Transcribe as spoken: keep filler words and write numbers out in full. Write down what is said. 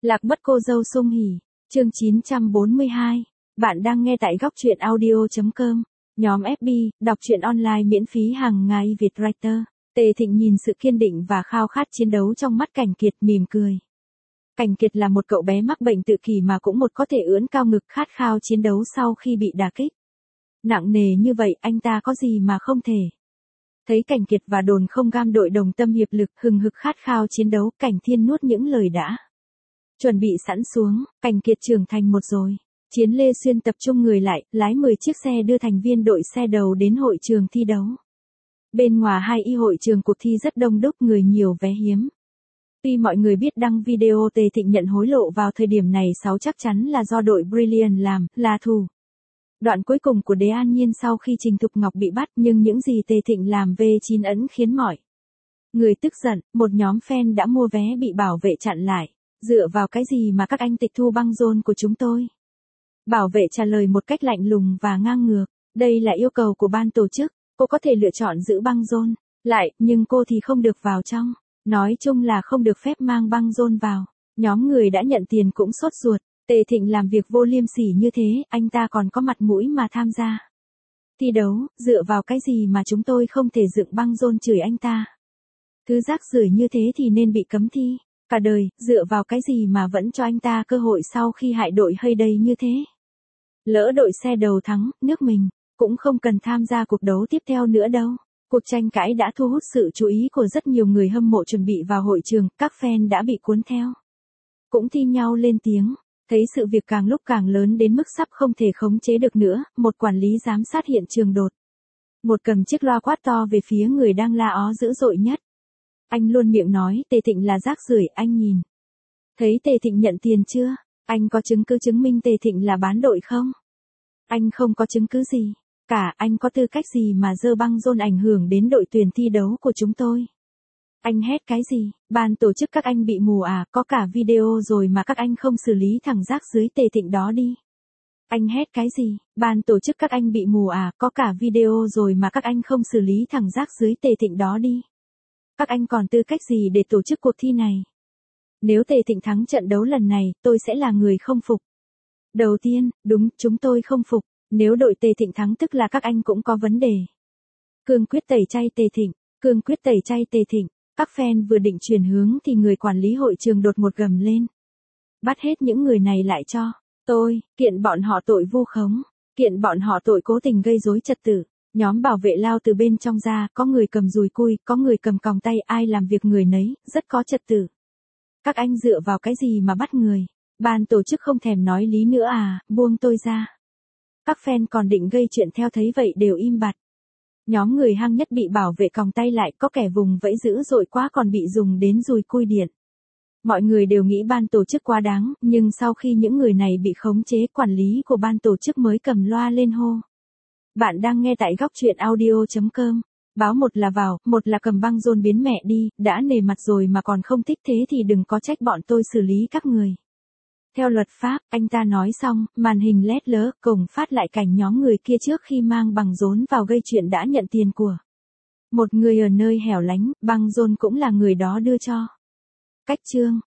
Lạc mất cô dâu Sung Hỉ, chương chín trăm bốn mươi hai. Bạn đang nghe tại góc truyện audio chấm com. Nhóm ép bê, đọc truyện online miễn phí hàng ngày Việt Writer. Tề Thịnh nhìn sự kiên định và khao khát chiến đấu trong mắt Cảnh Kiệt, mỉm cười. Cảnh Kiệt là một cậu bé mắc bệnh tự kỷ mà cũng một có thể ưỡn cao ngực khát khao chiến đấu sau khi bị đả kích. Nặng nề như vậy anh ta có gì mà không thể. Thấy Cảnh Kiệt và Đồn Không Cam đội đồng tâm hiệp lực hừng hực khát khao chiến đấu, Cảnh Thiên nuốt những lời đã chuẩn bị sẵn xuống. Cảnh Kiệt trưởng thành một rồi. Chiến Lê Xuyên tập trung người lại, lái mười chiếc xe đưa thành viên đội xe đầu đến hội trường thi đấu. Bên ngoài hai y hội trường cuộc thi rất đông đúc, người nhiều vé hiếm. Tuy mọi người biết đăng video Tề Thịnh nhận hối lộ vào thời điểm này sáu chắc chắn là do đội Brilliant làm, là thù. Đoạn cuối cùng của Đế An Nhiên sau khi Trình Thục Ngọc bị bắt, nhưng những gì Tề Thịnh làm về chín ấn khiến mọi người tức giận. Một nhóm fan đã mua vé bị bảo vệ chặn lại. Dựa vào cái gì mà các anh tịch thu băng rôn của chúng tôi? Bảo vệ trả lời một cách lạnh lùng và ngang ngược. Đây là yêu cầu của ban tổ chức. Cô có thể lựa chọn giữ băng rôn lại, nhưng cô thì không được vào trong. Nói chung là không được phép mang băng rôn vào. Nhóm người đã nhận tiền cũng sốt ruột. Tề Thịnh làm việc vô liêm sỉ như thế, anh ta còn có mặt mũi mà tham gia thi đấu, dựa vào cái gì mà chúng tôi không thể dựng băng rôn chửi anh ta? Thứ rác rưởi như thế thì nên bị cấm thi cả đời, dựa vào cái gì mà vẫn cho anh ta cơ hội sau khi hại đội hay đầy như thế? Lỡ đội xe đầu thắng, nước mình cũng không cần tham gia cuộc đấu tiếp theo nữa đâu. Cuộc tranh cãi đã thu hút sự chú ý của rất nhiều người hâm mộ chuẩn bị vào hội trường, các fan đã bị cuốn theo. Cũng thi nhau lên tiếng. Thấy sự việc càng lúc càng lớn đến mức sắp không thể khống chế được nữa, một quản lý giám sát hiện trường đột một cầm chiếc loa quát to về phía người đang la ó dữ dội nhất. Anh luôn miệng nói Tề Thịnh là rác rưởi, anh nhìn thấy Tề Thịnh nhận tiền chưa? Anh có chứng cứ chứng minh Tề Thịnh là bán đội không? Anh không có chứng cứ gì cả, anh có tư cách gì mà giơ băng rôn ảnh hưởng đến đội tuyển thi đấu của chúng tôi? Anh hét cái gì? Ban tổ chức các anh bị mù à, có cả video rồi mà các anh không xử lý thằng rác dưới Tề Thịnh đó đi. Anh hét cái gì? Ban tổ chức các anh bị mù à, có cả video rồi mà các anh không xử lý thằng rác dưới Tề Thịnh đó đi. Các anh còn tư cách gì để tổ chức cuộc thi này? Nếu Tề Thịnh thắng trận đấu lần này, tôi sẽ là người không phục. Đầu tiên, đúng, chúng tôi không phục. Nếu đội Tề Thịnh thắng tức là các anh cũng có vấn đề. Cương quyết tẩy chay Tề Thịnh, cương quyết tẩy chay Tề Thịnh. Các fan vừa định chuyển hướng thì người quản lý hội trường đột một gầm lên. Bắt hết những người này lại cho tôi, kiện bọn họ tội vu khống, kiện bọn họ tội cố tình gây rối trật tự. Nhóm bảo vệ lao từ bên trong ra, có người cầm dùi cui, có người cầm còng tay, ai làm việc người nấy, rất có trật tự. Các anh dựa vào cái gì mà bắt người? Ban tổ chức không thèm nói lý nữa à, buông tôi ra. Các fan còn định gây chuyện theo thấy vậy đều im bặt. Nhóm người hăng nhất bị bảo vệ còng tay lại, có kẻ vùng vẫy dữ dội quá còn bị dùng đến dùi cui điện. Mọi người đều nghĩ ban tổ chức quá đáng, nhưng sau khi những người này bị khống chế, quản lý của ban tổ chức mới cầm loa lên hô. Bạn đang nghe tại góc truyện audio chấm com. Báo một là vào, một là cầm băng rôn biến mẹ đi, đã nề mặt rồi mà còn không thích thế thì đừng có trách bọn tôi xử lý các người. Theo luật pháp, anh ta nói xong, màn hình lét lớ, cổng phát lại cảnh nhóm người kia trước khi mang băng rôn vào gây chuyện đã nhận tiền của một người ở nơi hẻo lánh, băng rôn cũng là người đó đưa cho. Cách chương,